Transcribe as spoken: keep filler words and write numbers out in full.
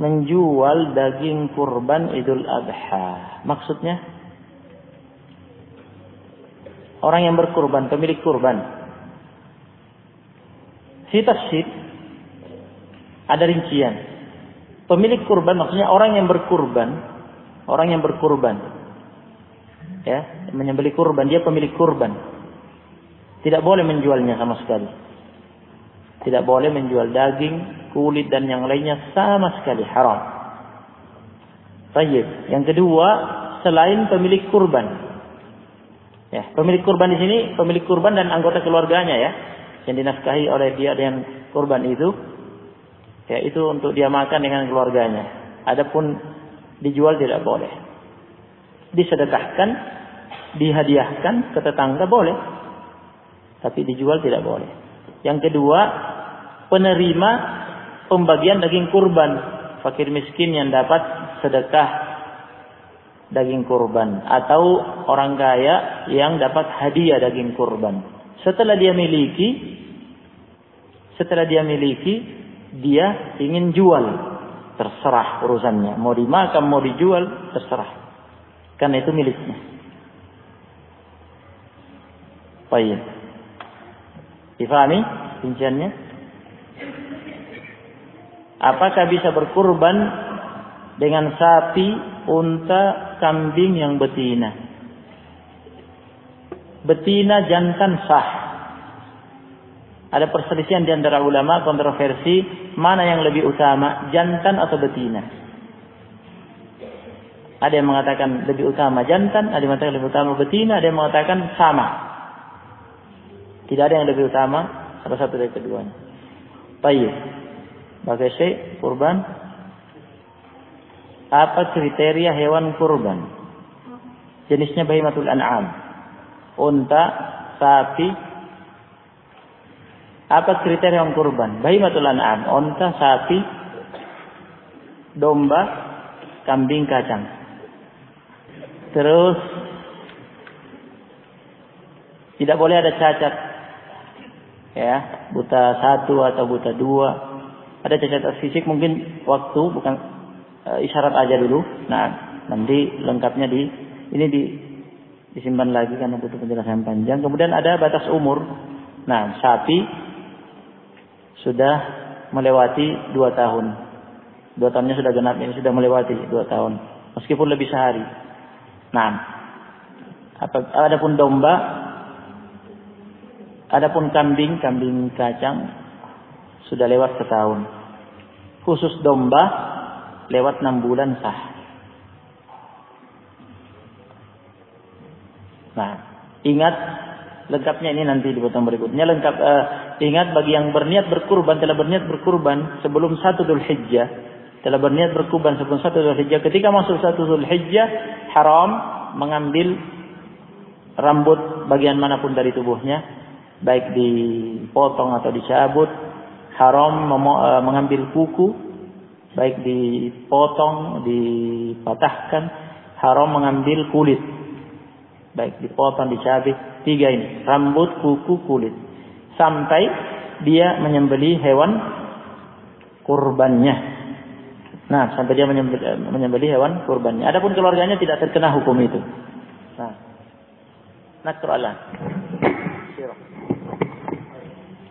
menjual daging kurban Idul Adha. Maksudnya orang yang berkurban, pemilik kurban. Fi tafsir ada rincian. Pemilik kurban maksudnya orang yang berkurban, orang yang berkurban. Ya, menyembelih kurban, dia pemilik kurban. Tidak boleh menjualnya sama sekali. Tidak boleh menjual daging, kulit dan yang lainnya sama sekali, haram. Baik. Yang kedua, selain pemilik kurban. Ya, pemilik kurban di sini pemilik kurban dan anggota keluarganya ya, yang dinafkahi oleh dia dengan kurban itu, ya itu untuk dia makan dengan keluarganya. Adapun dijual tidak boleh. Disedekahkan, dihadiahkan ke tetangga boleh, tapi dijual tidak boleh. Yang kedua, penerima pembagian daging kurban, fakir miskin yang dapat sedekah daging kurban, atau orang kaya yang dapat hadiah daging kurban. Setelah dia miliki, setelah dia miliki, dia ingin jual, terserah urusannya. Mau dimakan, mau dijual, terserah. Karena itu miliknya. Baik. Difahami rinciannya? Apakah bisa berkurban dengan sapi, unta, kambing yang betina? Betina jantan sah. Ada perselisihan di antara ulama, kontroversi mana yang lebih utama, jantan atau betina. Ada yang mengatakan lebih utama jantan, ada yang mengatakan lebih utama betina, ada yang mengatakan sama. Tidak ada yang lebih utama salah satu dari keduanya. Baik. Bagai syekh kurban. Apa kriteria hewan kurban? Jenisnya bahimatul an'am. Unta, sapi. Apa kriteria hewan kurban? Bahimatul an'am, unta, sapi, domba, kambing, kacang. Terus tidak boleh ada cacat. Ya, buta satu atau buta dua. Ada cacat fisik mungkin waktu bukan e, isyarat aja dulu. Nah, nanti lengkapnya di ini di disimpan lagi karena butuh penjelasan panjang. Kemudian ada batas umur. Nah, sapi sudah melewati dua tahun. Dua tahunnya sudah genap, ini sudah melewati dua tahun. Meskipun lebih sehari. Nah, apa, adapun domba, adapun kambing, kambing kacang sudah lewat setahun. Khusus domba lewat enam bulan sah. Nah, ingat lengkapnya ini nanti di potong berikutnya. Lengkap uh, ingat bagi yang berniat berkurban, telah berniat berkurban sebelum satu Dzulhijjah, telah berniat berkurban sebelum satu Dzulhijjah. Ketika masuk satu Dzulhijjah, haram mengambil rambut bagian manapun dari tubuhnya, baik dipotong atau dicabut. Haram mengambil kuku, baik dipotong, dipatahkan. Haram mengambil kulit, baik dipotong, dicabik. Tiga ini, rambut, kuku, kulit. Sampai dia menyembelih hewan kurbannya. Nah, sampai dia menyembelih, menyembelih hewan kurbannya. Adapun keluarganya tidak terkena hukum itu. Nah, nakru'allah.